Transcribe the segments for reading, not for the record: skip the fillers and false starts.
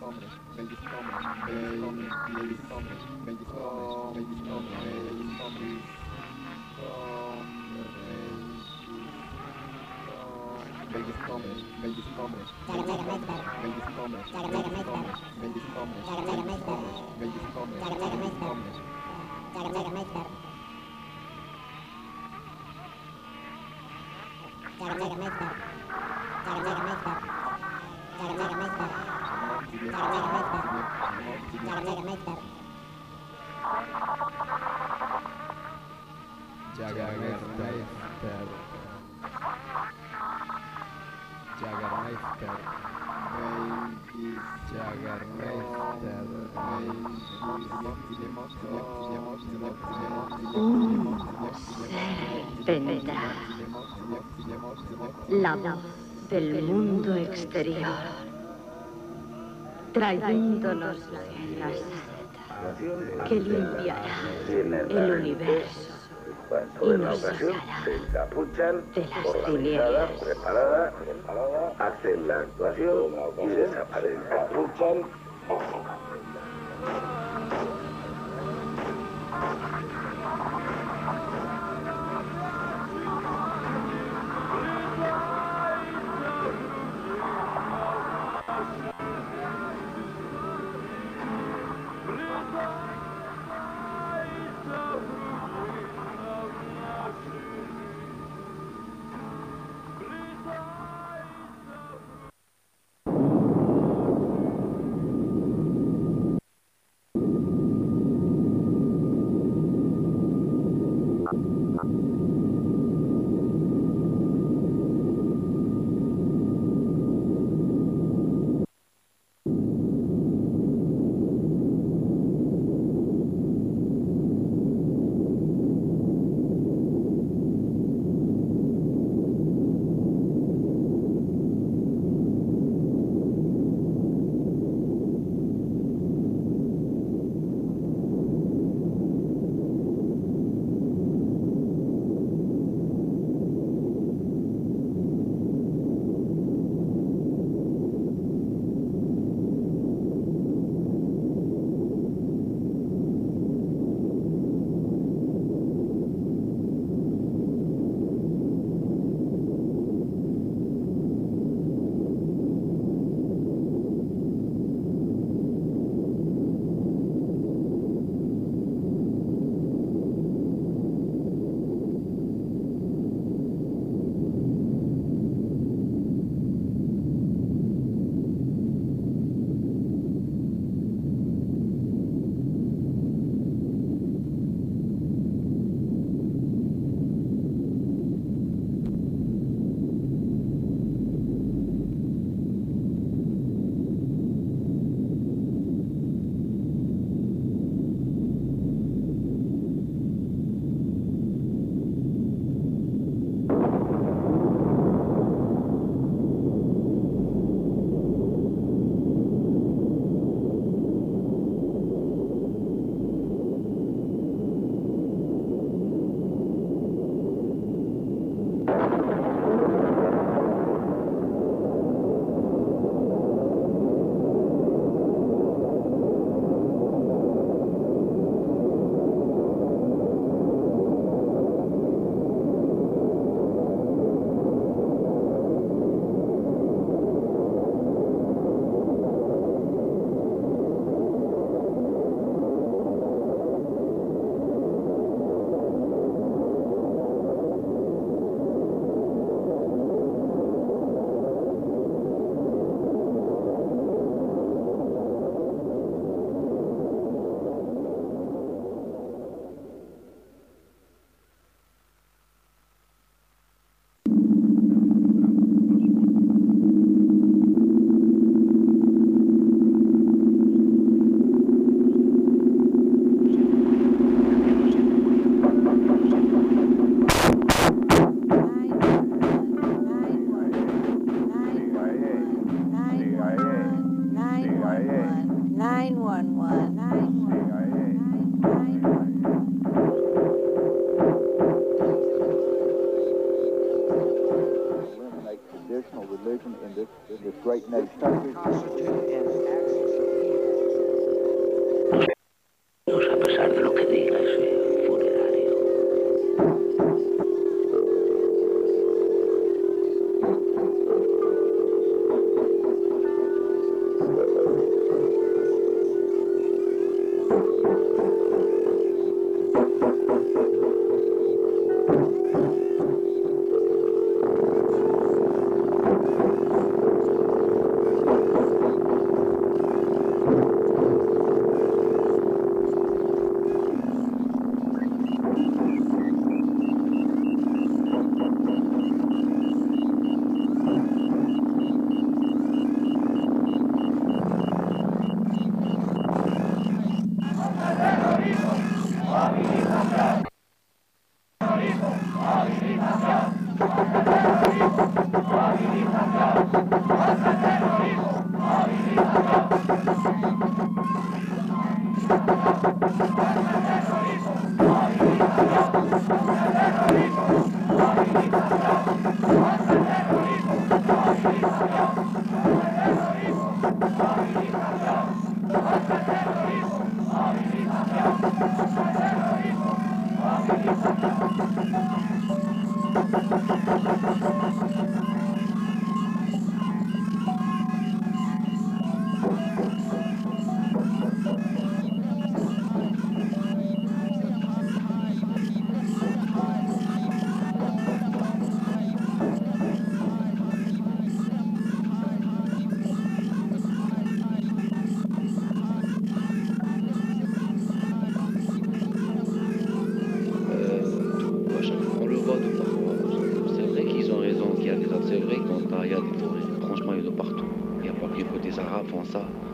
Vendrá la voz del mundo exterior, trayéndonos la guerra santa que limpiará el universo y nos sacará de las tinieblas. Preparada, hacen la actuación y desaparecen.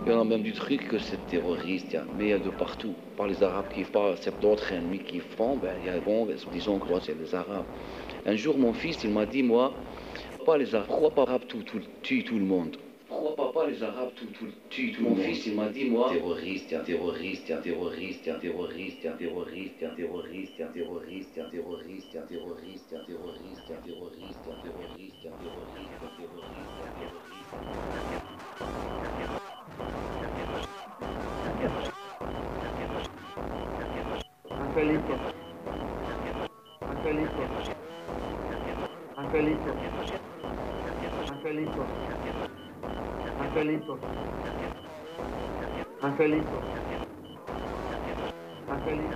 Et on a même du truc que c'est terroriste, mais il y a de partout. Par les Arabes qui font, c'est d'autres ennemis qui font, ben, il y a bon, disons que c'est les Arabes. Un jour, mon fils, il m'a dit, moi, pas les Arabes, pourquoi pas les Arabes tuent tout le monde? Pourquoi pas les Arabes tuent tout le monde? Mon fils, il m'a dit, moi, terroriste, terroriste, terroriste, terroriste, terroriste, terroriste, terroriste, terroriste, terroriste, terroriste, terroriste, terroriste, Angelito, Angelito, Angelito, Angelito, Angelito, Angelito, Angelito.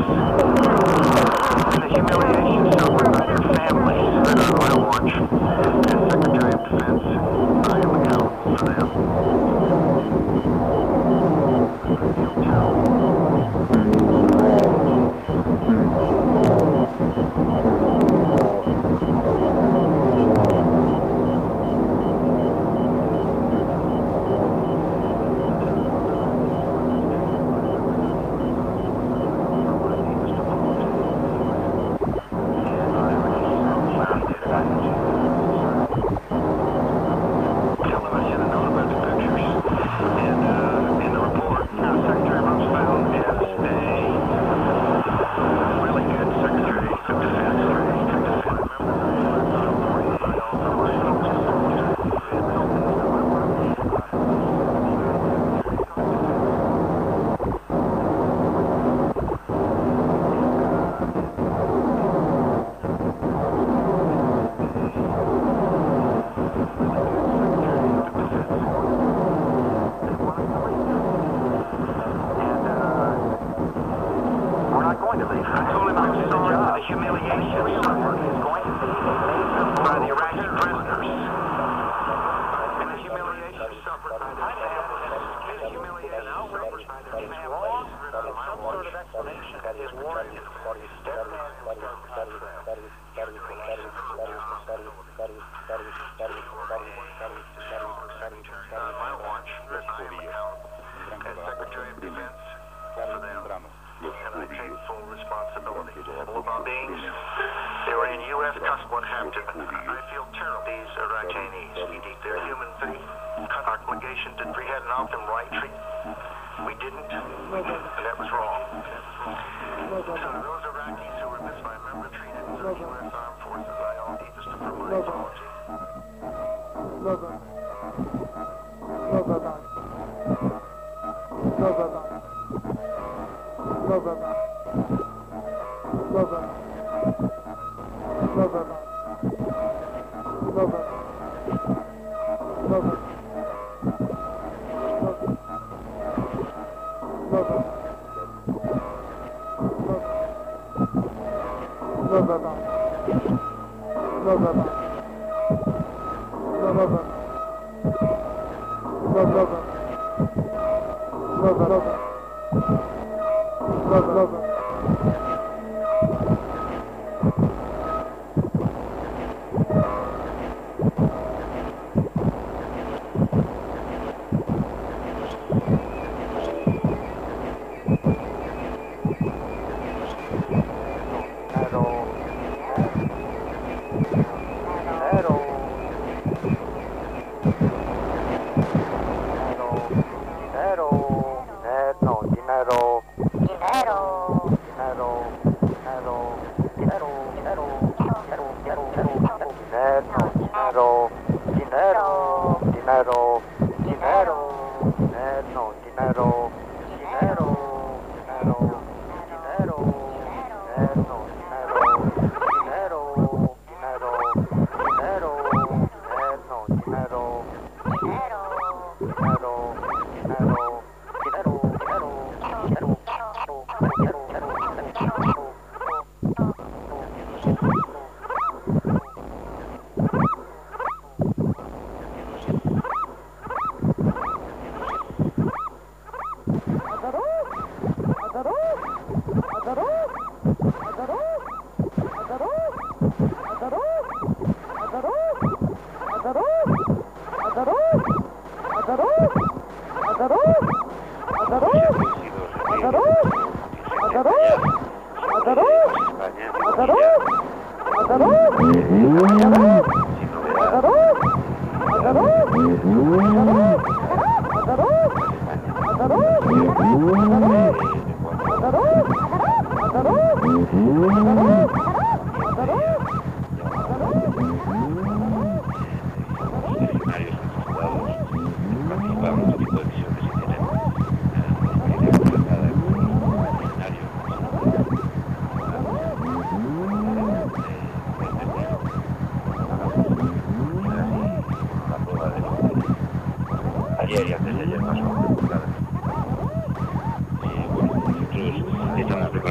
Ayer y antes de ayer pasó. Claro. Y bueno, nosotros estamos preparados para cualquier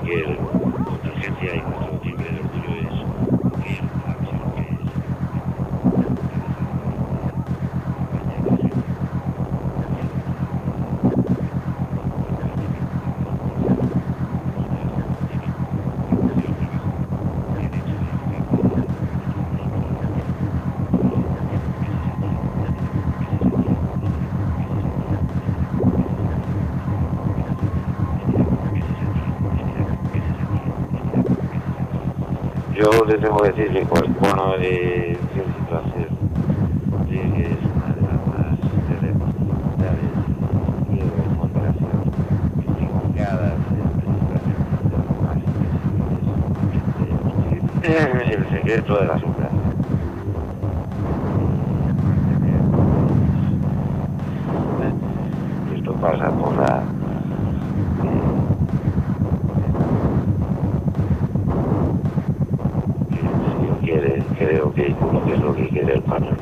cualquier contingencia y nuestro timbre de orgullo es cumplir la misión que es. Yo les tengo que decir que Cuerpona de Ciencia y Placer es una de las más elementales y de moderación investigadas en el secreto de las sombras. Esto pasa por la creo que es lo que quiere el Parlamento.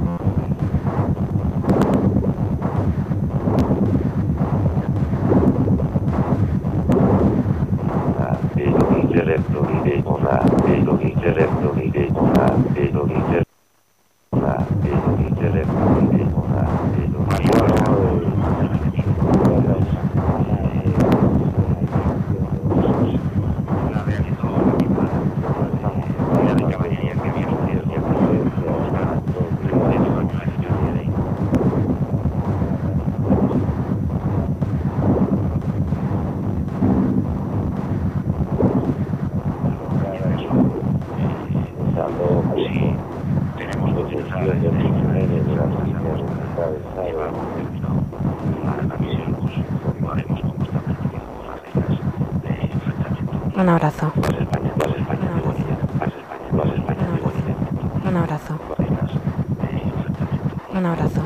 Un abrazo. Un abrazo. Un abrazo.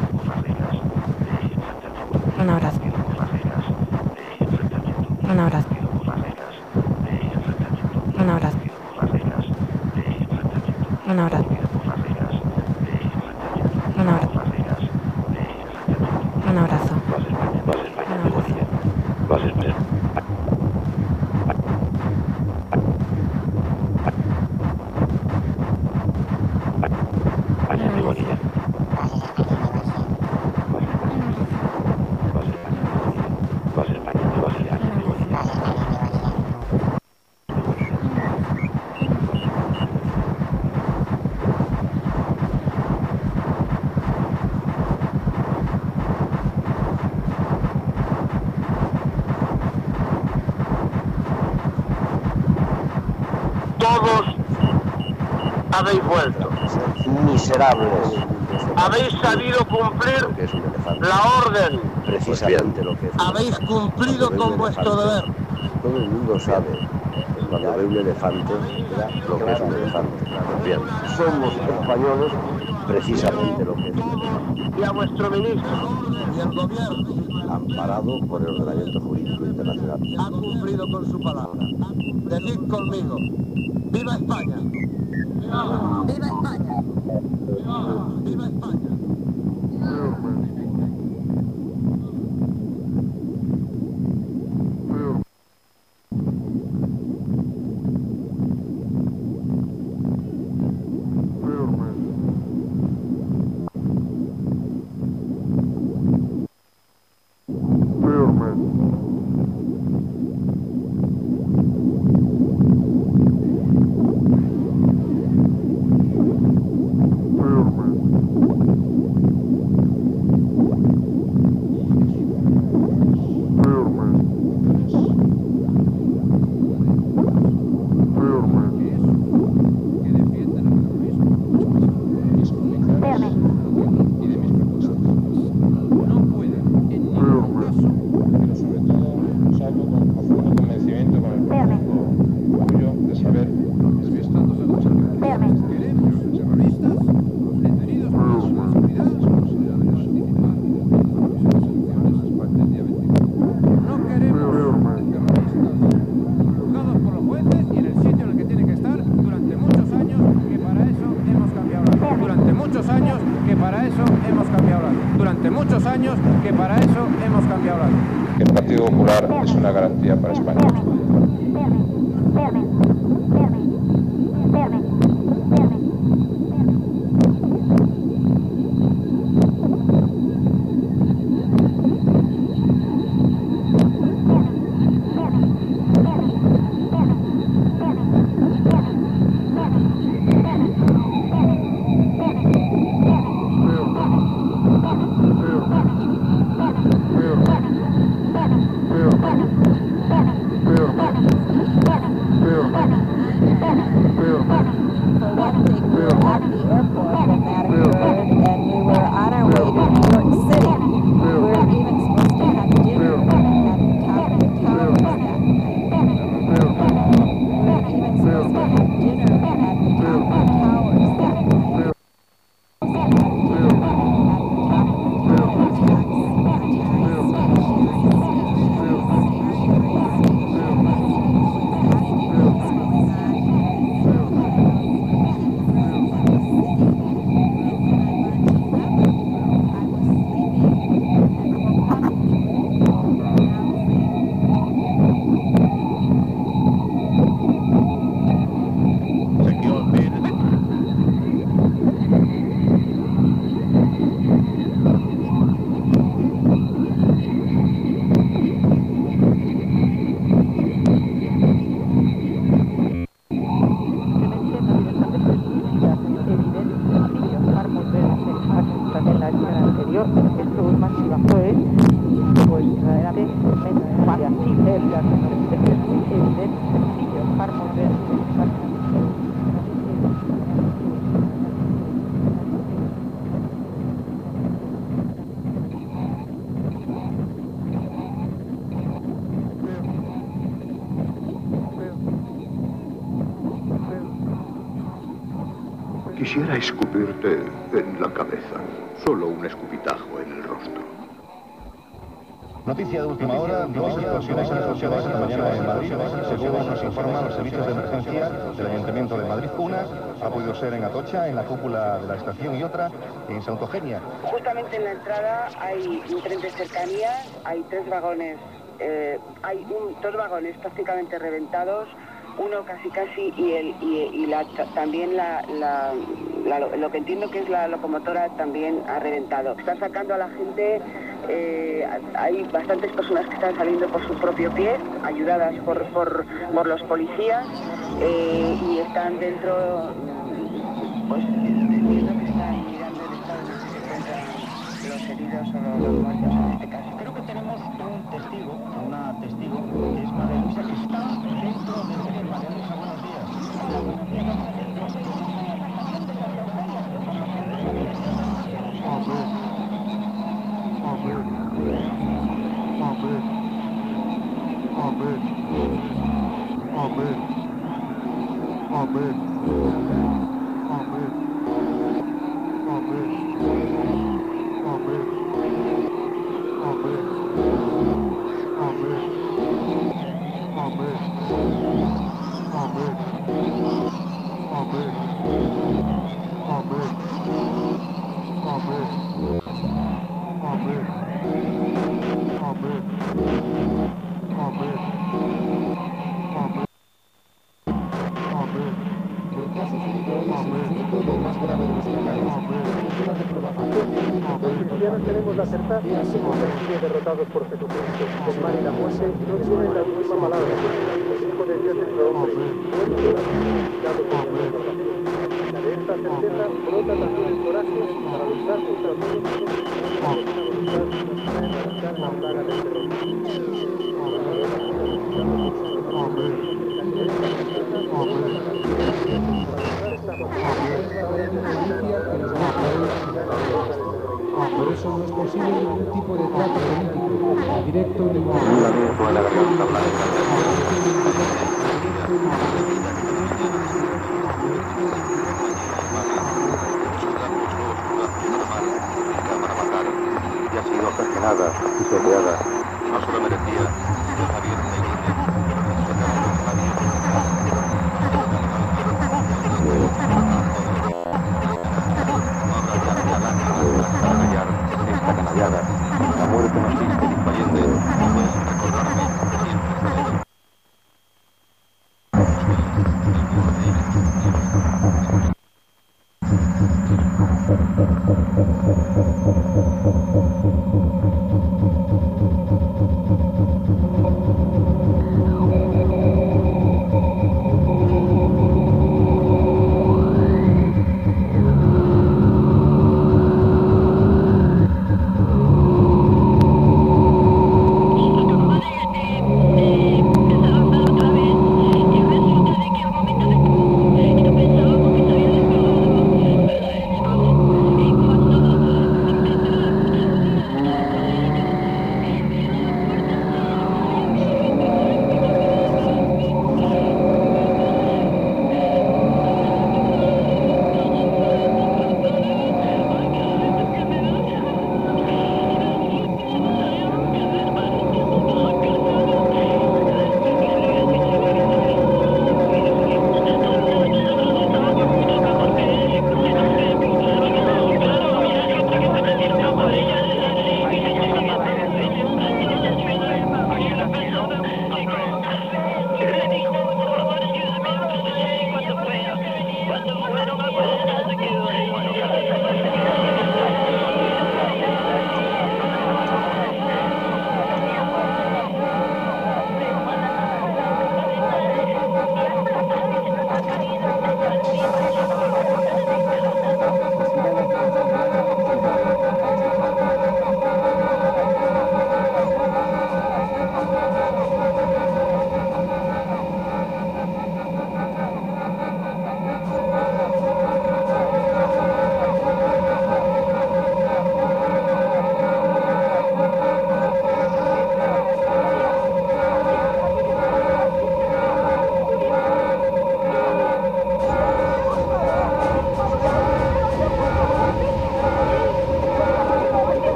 Un abrazo. Un abrazo. Un abrazo. Un abrazo. Un abrazo. Un abrazo. Todos habéis vuelto. Miserables. Habéis sabido cumplir la orden. Precisamente lo que es. Habéis cumplido con vuestro deber. Todo el mundo sabe, cuando ve un elefante, lo que es un elefante. Bien, somos españoles, precisamente lo que es. Y a vuestro ministro y el gobierno, Amparado por el ordenamiento jurídico internacional. ha cumplido con su palabra. Decid conmigo, ¡viva España! ¡Viva España! ¡Viva España! que para eso hemos cambiado la ley. El Partido Popular es una garantía para España. Quisiera escupirte en la cabeza. Solo un escupitajo en el rostro. Noticia de última hora, dos explosiones en el coche de esta mañana en Madrid, según nos informan los servicios de emergencia del Ayuntamiento de Madrid. Una ha podido ser en Atocha, en la cúpula de la estación, y otra en Santa Eugenia. Justamente en la entrada hay un tren de cercanías, hay tres vagones, dos vagones prácticamente reventados, uno casi y también lo que entiendo que es la locomotora también ha reventado. Están sacando a la gente, hay bastantes personas que están saliendo por su propio pie, ayudadas por los policías, y están dentro, pues entiendo que están mirando el estado en el que se encuentran los heridos o los muertos en este caso. Creo que tenemos un testigo, una testigo, que es María Luisa, que está dentro del tren. María Luisa, buenos días. Tenemos la certeza que se convertido derrotados por Jesucristo. El mal y la muerte no tienen la última palabra. El Hijo de Dios es hombre. De esta certeza brota también el coraje para luchar contra todos la plaga del Por eso no es posible ningún tipo de trato político, directo ni para matar, y ha sido asesinada y soleada. No solo merecía Dios abierta y esta canallada, la muerte más triste y fallente, puedes recordarme siempre.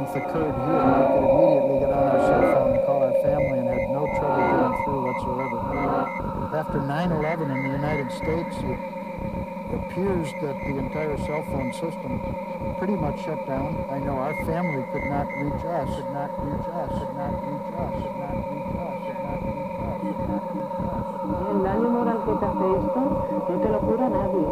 violence occurred here, we could immediately get on our cell phone and call our family and had no trouble getting through whatsoever. After 9/11 in the United States, it appears that the entire cell phone system pretty much shut down. I know our family could not reach us, could not reach us, could not reach us, could not reach us, could not reach us, could not reach us. El daño moral que te hace esto no te lo cura nadie.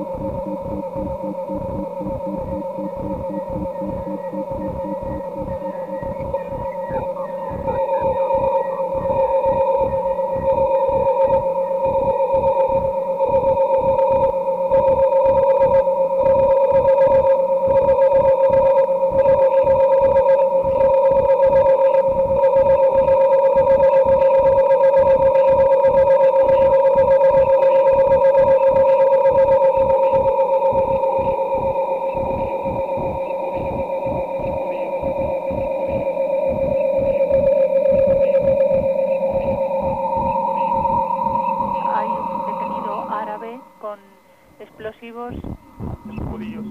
explosivos. Judíos.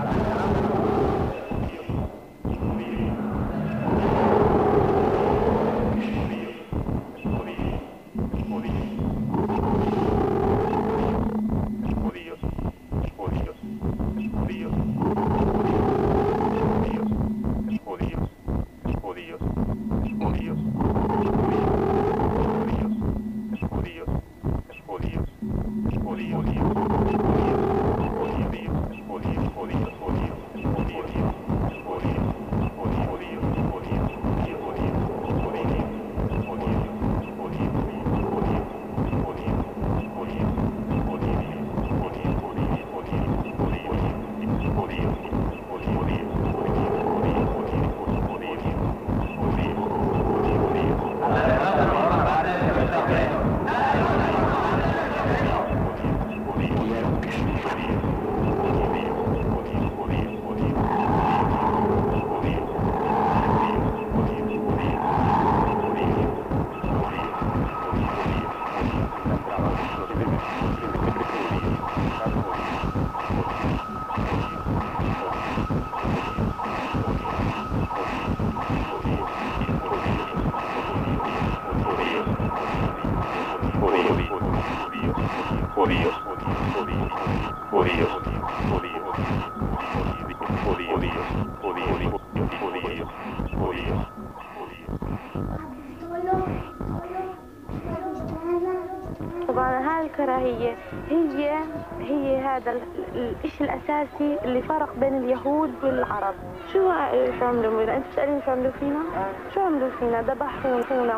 الكراهية هي هذا الشيء الأساسي اللي فرق بين اليهود والعرب. شو عملوا فينا؟ أنت تسألين شو عملوا فينا؟ شو عملوا فينا؟ ذبحونا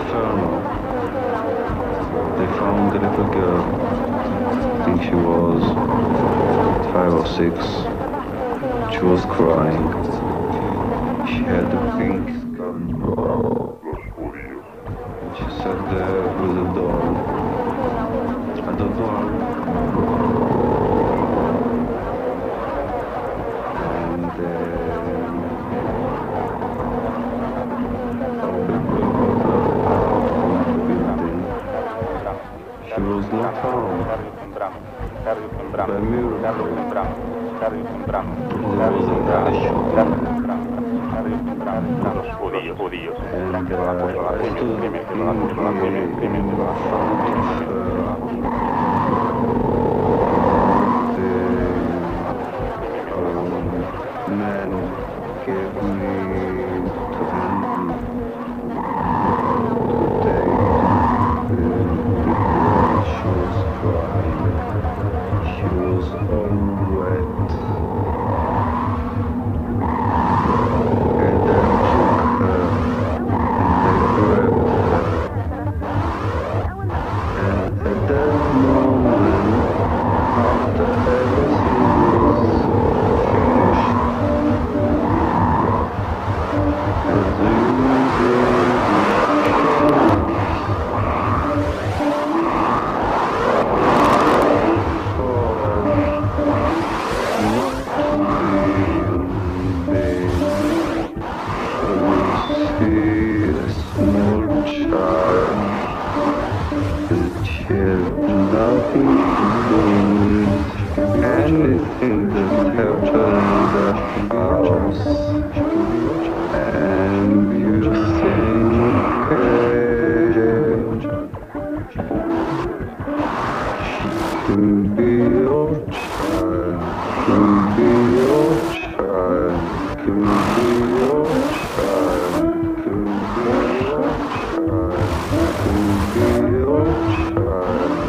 inferno. They found the little girl. I think she was 5 or 6. She was crying. She had a pink skin. And she sat there with a doll. And the doll. She was not found. By miracle. There was another shot. And I stood in the man gave me to handle to take she was crying. She was all wet. And I took her and I grabbed her. And at that moment, after everything was finished, as nothing to do with anything that happened in the house. And you think, she can be your child, can be your child, can be your child, can be your child, can be your child.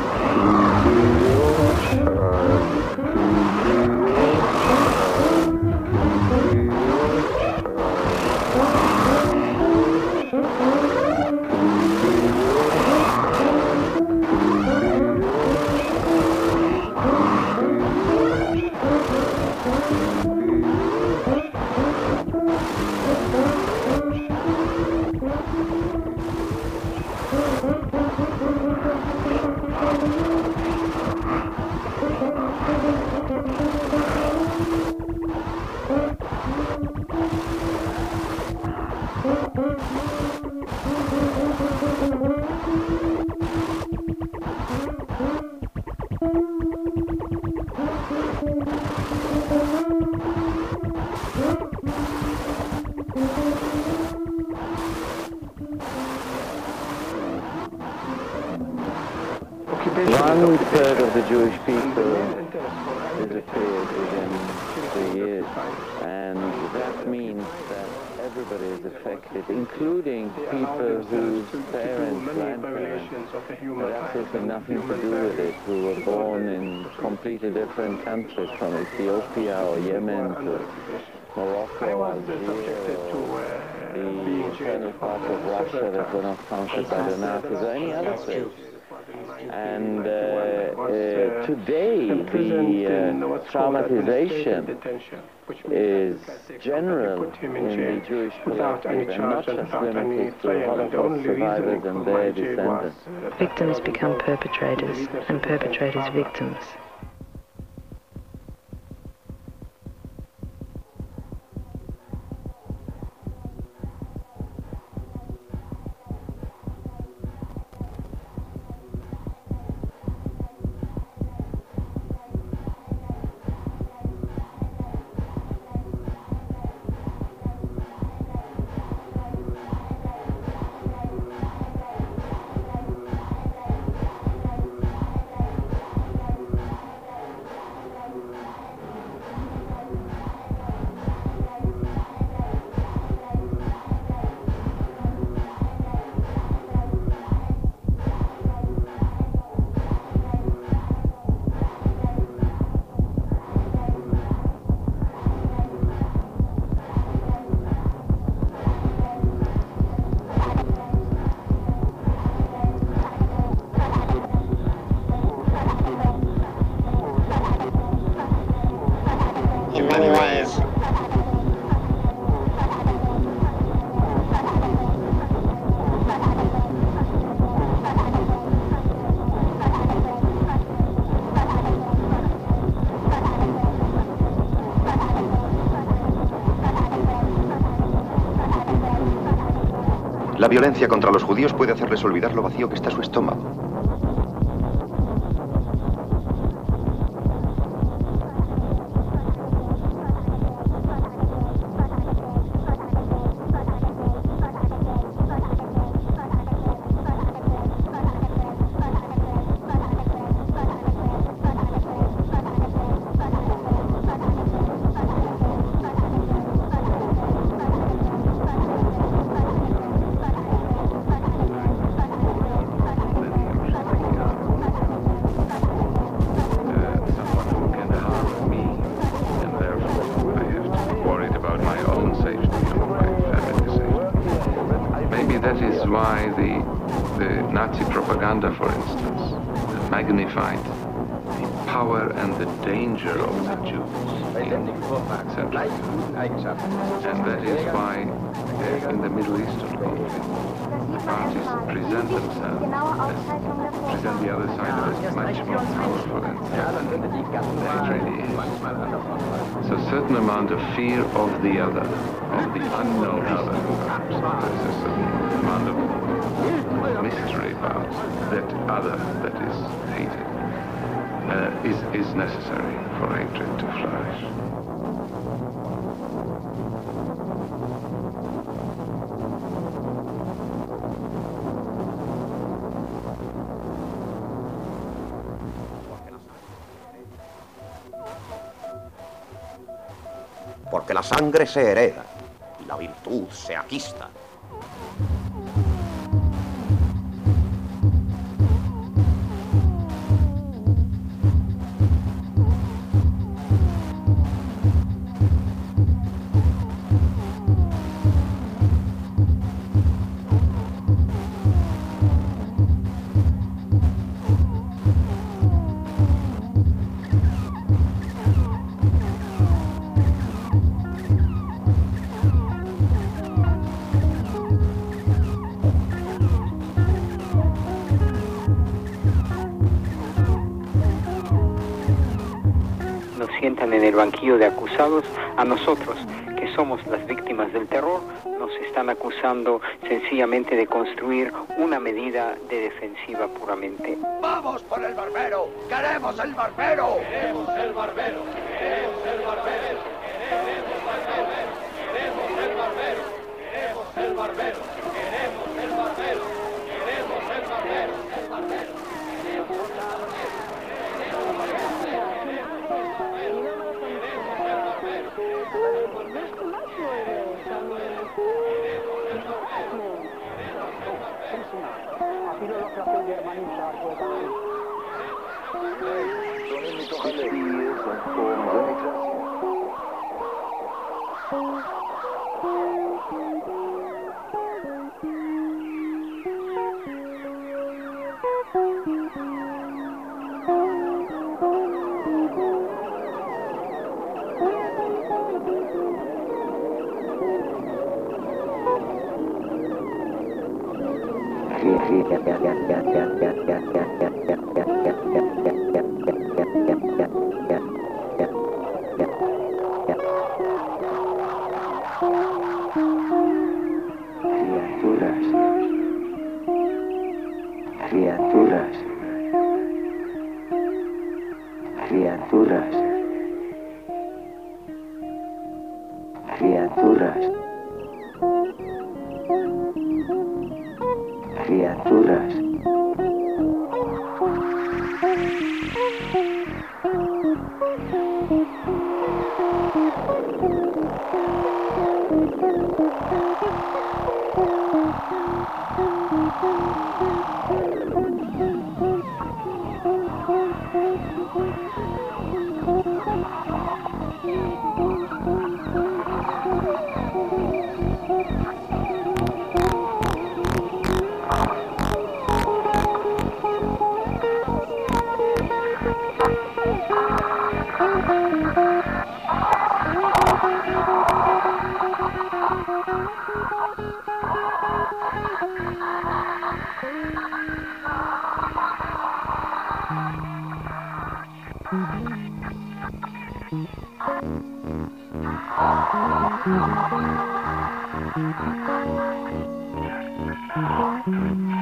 One-third of the Jewish people disappeared within 3 years, and that means that everybody is affected, including people whose parents, grandparents had absolutely nothing to do with it, who were born in completely different countries, from Ethiopia or Yemen to Morocco, Algeria, or the internal part of Russia that were not conquered by the Nazis, or any other place. And today, the traumatization is general in the Jewish collective, and not just limited to Holocaust survivors and their descendants. Victims become perpetrators, and perpetrators victims. La violencia contra los judíos puede hacerles olvidar lo vacío que está su estómago. Nazi propaganda, for instance, magnified the power and the danger of the Jews in Central Europe. And that is why in the Middle Eastern conflict, the parties present themselves, present the other side as much more powerful than it really is. So a certain amount of fear of the other, of the unknown other, perhaps. There's a certain amount of mystery about that other that is hated is necessary for hatred to flourish. Porque la sangre se hereda y la virtud se aquista. En el banquillo de acusados, a nosotros, que somos las víctimas del terror, nos están acusando sencillamente de construir una medida de defensiva puramente. ¡Vamos por el barbero! ¡Queremos el barbero! ¡Queremos el barbero! ¡Queremos el barbero! ¡Queremos el barbero! ¡Queremos el barbero! ¡Queremos el barbero! ¡Queremos el barbero! ¡Queremos el barbero! ¡El barbero! Thank you.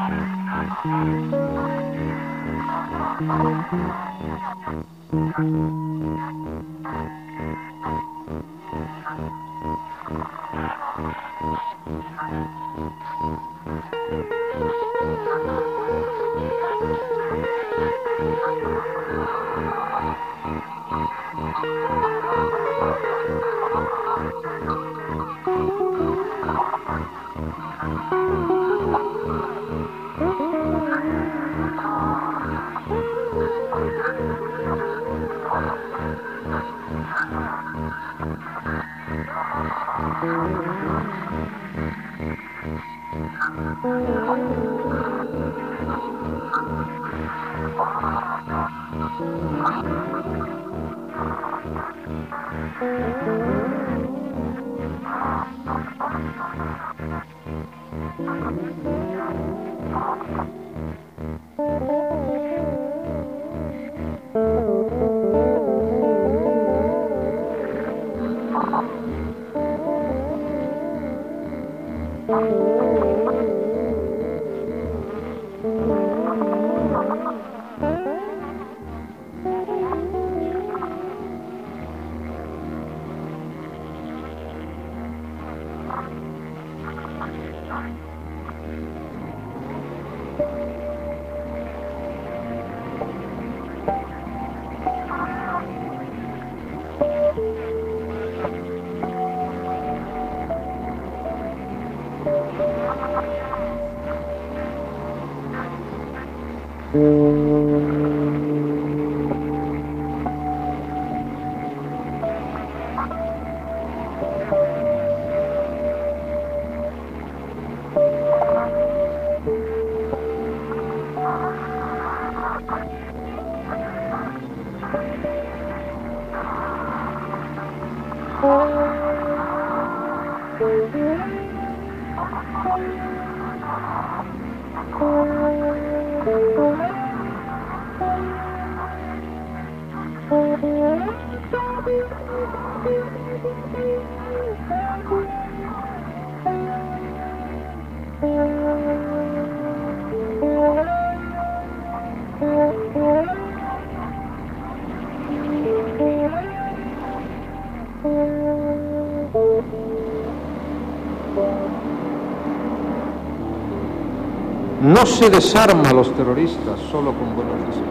No se desarma a los terroristas solo con buenos deseos.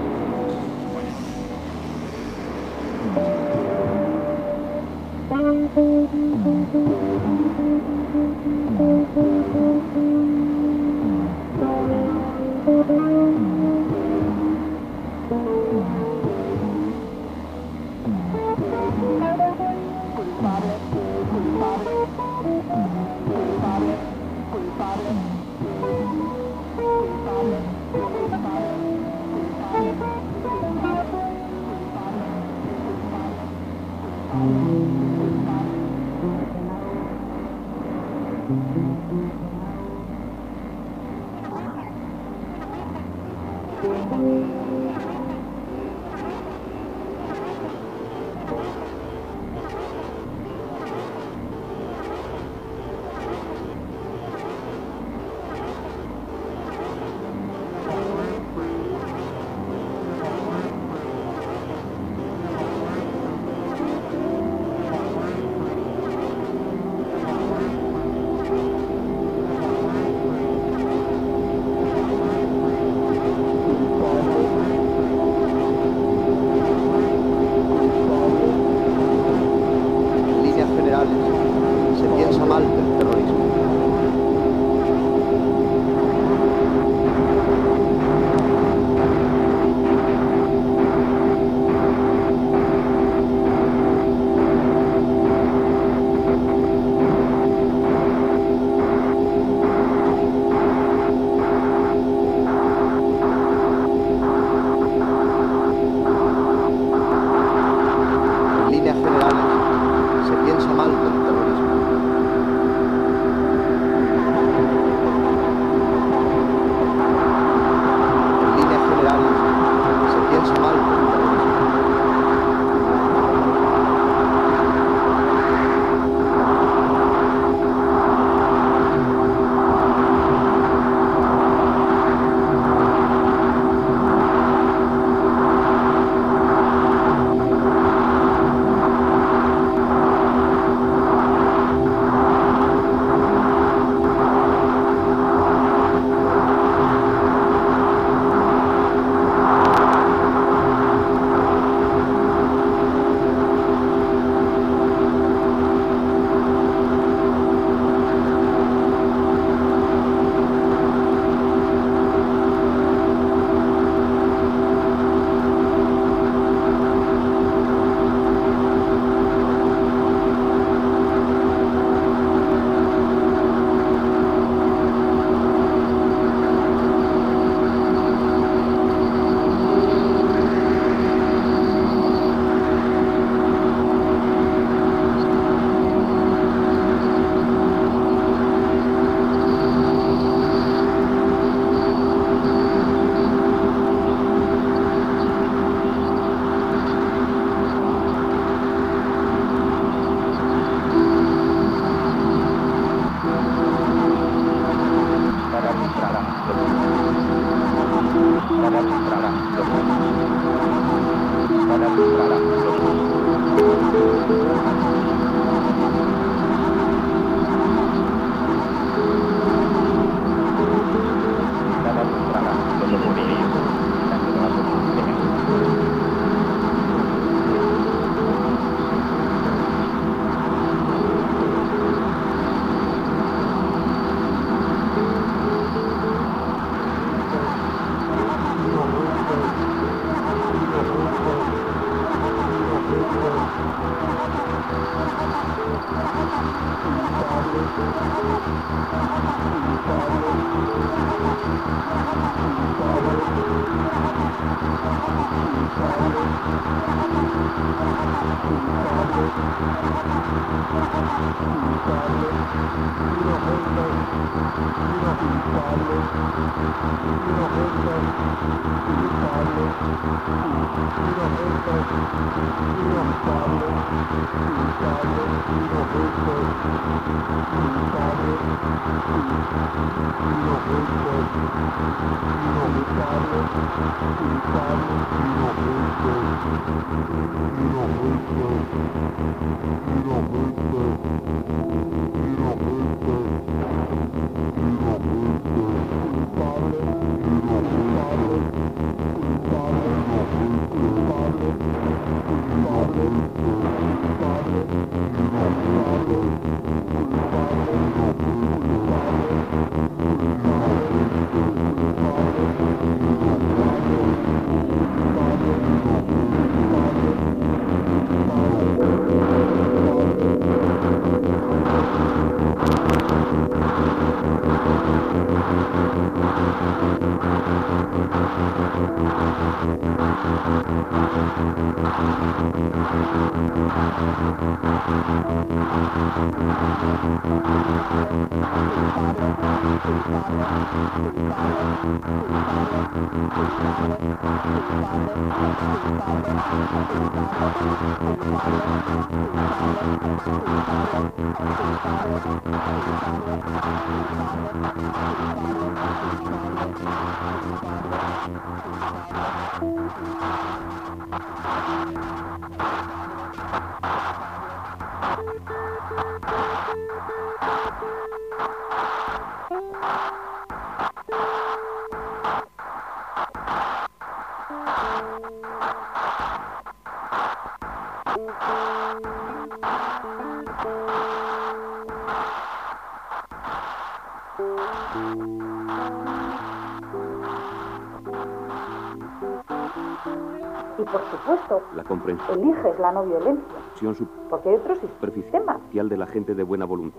Y por supuesto, La comprensión eliges la no violencia, porque hay otro sistema. superficial de la gente de buena voluntad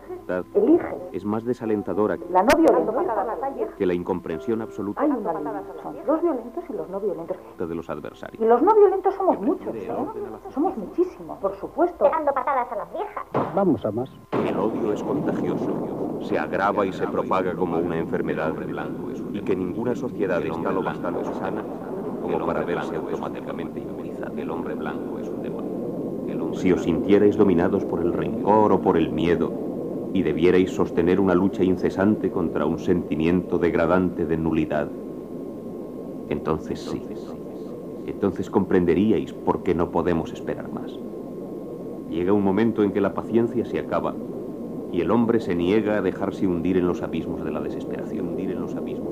Eliges es más desalentadora la no violencia. que la incomprensión absoluta Hay una línea, son los violentos y los no violentos. de los adversarios. Y los no violentos somos muchos, ¿eh? Somos muchísimos, por supuesto. Dando patadas a las viejas. Vamos a más. El odio es contagioso, se agrava y se propaga como una enfermedad y que ninguna sociedad está lo bastante sana como para verse automáticamente inmunizada. El hombre blanco es un demonio. Si os sintierais dominados por el rencor o por el miedo y debierais sostener una lucha incesante contra un sentimiento degradante de nulidad, entonces sí. Entonces comprenderíais por qué no podemos esperar más. Llega un momento en que la paciencia se acaba y el hombre se niega a dejarse hundir en los abismos de la desesperación, hundir en los abismos